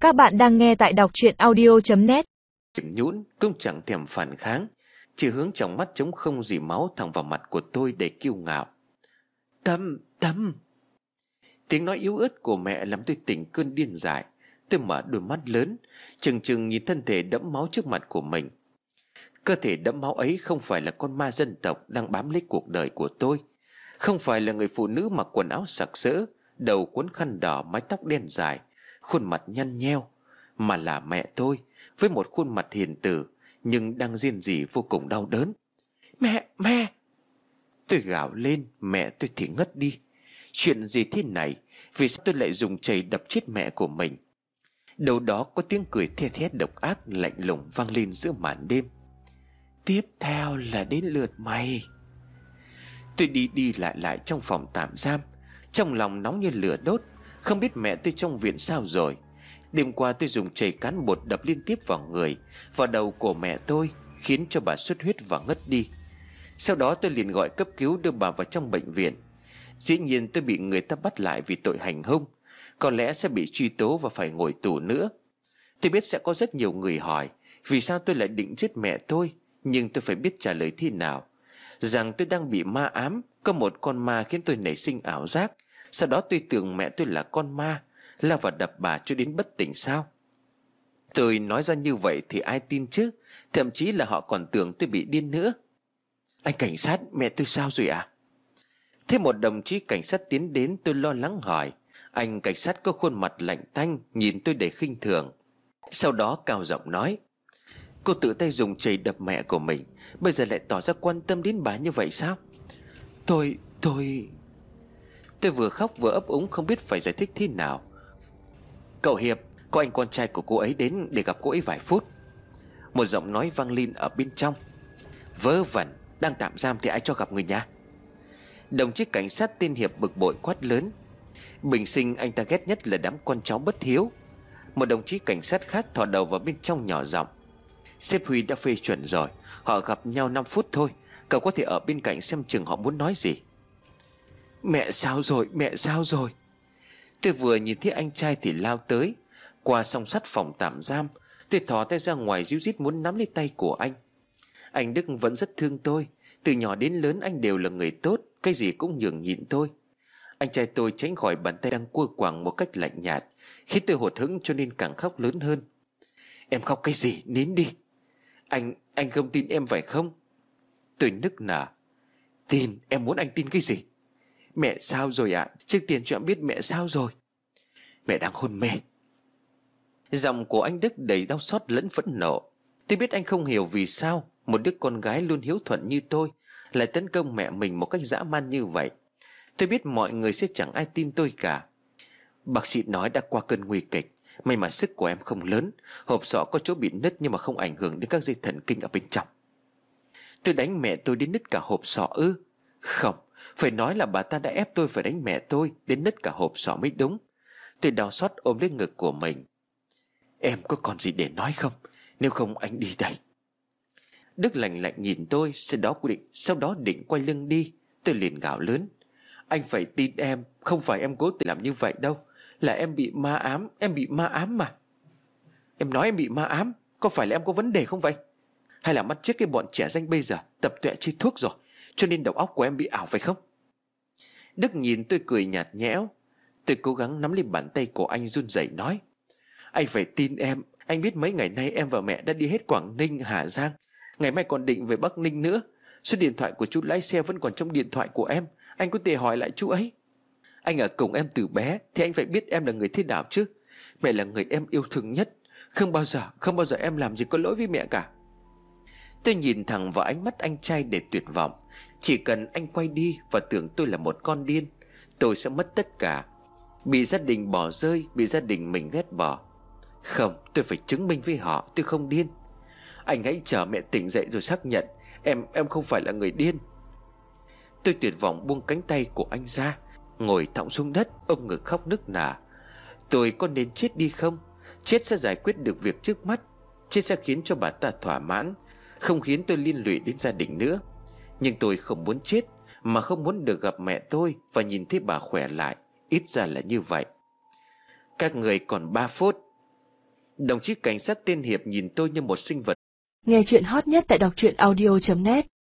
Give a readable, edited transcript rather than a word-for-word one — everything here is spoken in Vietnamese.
Các bạn đang nghe tại đọc truyện audio.net. Nhũn cũng chẳng thèm phản kháng, chỉ hướng trong mắt trống không dì máu thẳng vào mặt của tôi để kiêu ngạo. Tâm, Tâm. Tiếng nói yếu ớt của mẹ làm tôi tỉnh cơn điên dại. Tôi mở đôi mắt lớn, chừng chừng nhìn thân thể đẫm máu trước mặt của mình. Cơ thể đẫm máu ấy không phải là con ma dân tộc đang bám lấy cuộc đời của tôi, không phải là người phụ nữ mặc quần áo sặc sỡ, đầu quấn khăn đỏ, mái tóc đen dài, khuôn mặt nhăn nheo, mà là mẹ tôi với một khuôn mặt hiền từ nhưng đang rên rỉ vô cùng đau đớn. Mẹ. Tôi gào lên, mẹ tôi thì ngất đi. Chuyện gì thế này? Vì sao tôi lại dùng chày đập chết mẹ của mình? Đâu đó có tiếng cười the thé độc ác lạnh lùng vang lên giữa màn đêm. Tiếp theo là đến lượt mày. Tôi đi lại trong phòng tạm giam, trong lòng nóng như lửa đốt. Không biết mẹ tôi trong viện sao rồi. Đêm qua tôi dùng chày cán bột đập liên tiếp vào người, vào đầu của mẹ tôi, khiến cho bà xuất huyết và ngất đi. Sau đó tôi liền gọi cấp cứu đưa bà vào trong bệnh viện. Dĩ nhiên tôi bị người ta bắt lại vì tội hành hung, có lẽ sẽ bị truy tố và phải ngồi tù nữa. Tôi biết sẽ có rất nhiều người hỏi vì sao tôi lại định giết mẹ tôi, nhưng tôi phải biết trả lời thế nào. Rằng tôi đang bị ma ám, có một con ma khiến tôi nảy sinh ảo giác. Sau đó tôi tưởng mẹ tôi là con ma, lao vào đập bà cho đến bất tỉnh sao? Tôi nói ra như vậy thì ai tin chứ? Thậm chí là họ còn tưởng tôi bị điên nữa. Anh cảnh sát, mẹ tôi sao rồi ạ? Thế một đồng chí cảnh sát tiến đến, tôi lo lắng hỏi. Anh cảnh sát có khuôn mặt lạnh tanh, nhìn tôi đầy khinh thường. Sau đó cao giọng nói: Cô tự tay dùng chày đập mẹ của mình, bây giờ lại tỏ ra quan tâm đến bà như vậy sao? Tôi vừa khóc vừa ấp úng không biết phải giải thích thế nào. Cậu Hiệp, có anh con trai của cô ấy đến để gặp cô ấy vài phút. Một giọng nói vang lên ở bên trong. Vớ vẩn, đang tạm giam thì ai cho gặp người nhà? Đồng chí cảnh sát tên Hiệp bực bội quát lớn. Bình sinh anh ta ghét nhất là đám con cháu bất hiếu. Một đồng chí cảnh sát khác thò đầu vào bên trong nhỏ giọng. Sếp Huy đã phê chuẩn rồi, họ gặp nhau 5 phút thôi, cậu có thể ở bên cạnh xem chừng họ muốn nói gì. Mẹ sao rồi? Tôi vừa nhìn thấy anh trai thì lao tới. Qua song sắt phòng tạm giam, tôi thò tay ra ngoài ríu rít muốn nắm lấy tay của anh. Anh Đức vẫn rất thương tôi. Từ nhỏ đến lớn anh đều là người tốt, cái gì cũng nhường nhịn tôi. Anh trai tôi tránh khỏi bàn tay đang cua quàng một cách lạnh nhạt, khiến tôi hụt hẫng cho nên càng khóc lớn hơn. Em khóc cái gì, nín đi. Anh không tin em phải không? Tôi nức nở. Tin? Em muốn anh tin cái gì? Mẹ sao rồi ạ? Trước tiên cho em biết mẹ sao rồi. Mẹ đang hôn mê. Giọng của anh Đức đầy đau xót lẫn phẫn nộ. Tôi biết anh không hiểu vì sao một đứa con gái luôn hiếu thuận như tôi lại tấn công mẹ mình một cách dã man như vậy. Tôi biết mọi người sẽ chẳng ai tin tôi cả. Bác sĩ nói đã qua cơn nguy kịch. May mà sức của em không lớn, hộp sọ có chỗ bị nứt nhưng mà không ảnh hưởng đến các dây thần kinh ở bên trong. Tôi đánh mẹ tôi đến nứt cả hộp sọ ư? Không, phải nói là bà ta đã ép tôi phải đánh mẹ tôi đến nứt cả hộp sọ mới đúng. Tôi đau xót ôm lấy ngực của mình. Em có còn gì để nói không? Nếu không anh đi đây. Đức lạnh lạnh nhìn tôi, sau đó định quay lưng đi. Tôi liền gào lớn. Anh phải tin em, không phải em cố tình làm như vậy đâu. Là em bị ma ám, mà. Em nói em bị ma ám, có phải là em có vấn đề không vậy? Hay là mắt trước cái bọn trẻ danh bây giờ tập tuệ chơi thuốc rồi, cho nên đầu óc của em bị ảo phải không? Đức nhìn tôi cười nhạt nhẽo. Tôi cố gắng nắm lấy bàn tay của anh run rẩy nói. Anh phải tin em. Anh biết mấy ngày nay em và mẹ đã đi hết Quảng Ninh, Hà Giang, ngày mai còn định về Bắc Ninh nữa. Số điện thoại của chú lái xe vẫn còn trong điện thoại của em. Anh có thể hỏi lại chú ấy. Anh ở cùng em từ bé thì anh phải biết em là người thế nào chứ. Mẹ là người em yêu thương nhất. Không bao giờ em làm gì có lỗi với mẹ cả. Tôi nhìn thẳng vào ánh mắt anh trai để tuyệt vọng. Chỉ cần anh quay đi và tưởng tôi là một con điên, tôi sẽ mất tất cả. Bị gia đình bỏ rơi, bị gia đình mình ghét bỏ. Không, tôi phải chứng minh với họ tôi không điên. Anh hãy chờ mẹ tỉnh dậy rồi xác nhận em không phải là người điên. Tôi tuyệt vọng buông cánh tay của anh ra, ngồi thõng xuống đất ôm ngực khóc nức nở. Tôi có nên chết đi không? Chết sẽ giải quyết được việc trước mắt. Chết sẽ khiến cho bà ta thỏa mãn, không khiến tôi liên lụy đến gia đình nữa. Nhưng tôi không muốn chết, mà không muốn được gặp mẹ tôi và nhìn thấy bà khỏe lại. Ít ra là như vậy. Các người còn 3 phút. Đồng chí cảnh sát tên Hiệp nhìn tôi như một sinh vật. Nghe chuyện hot nhất tại đọc truyện audio.net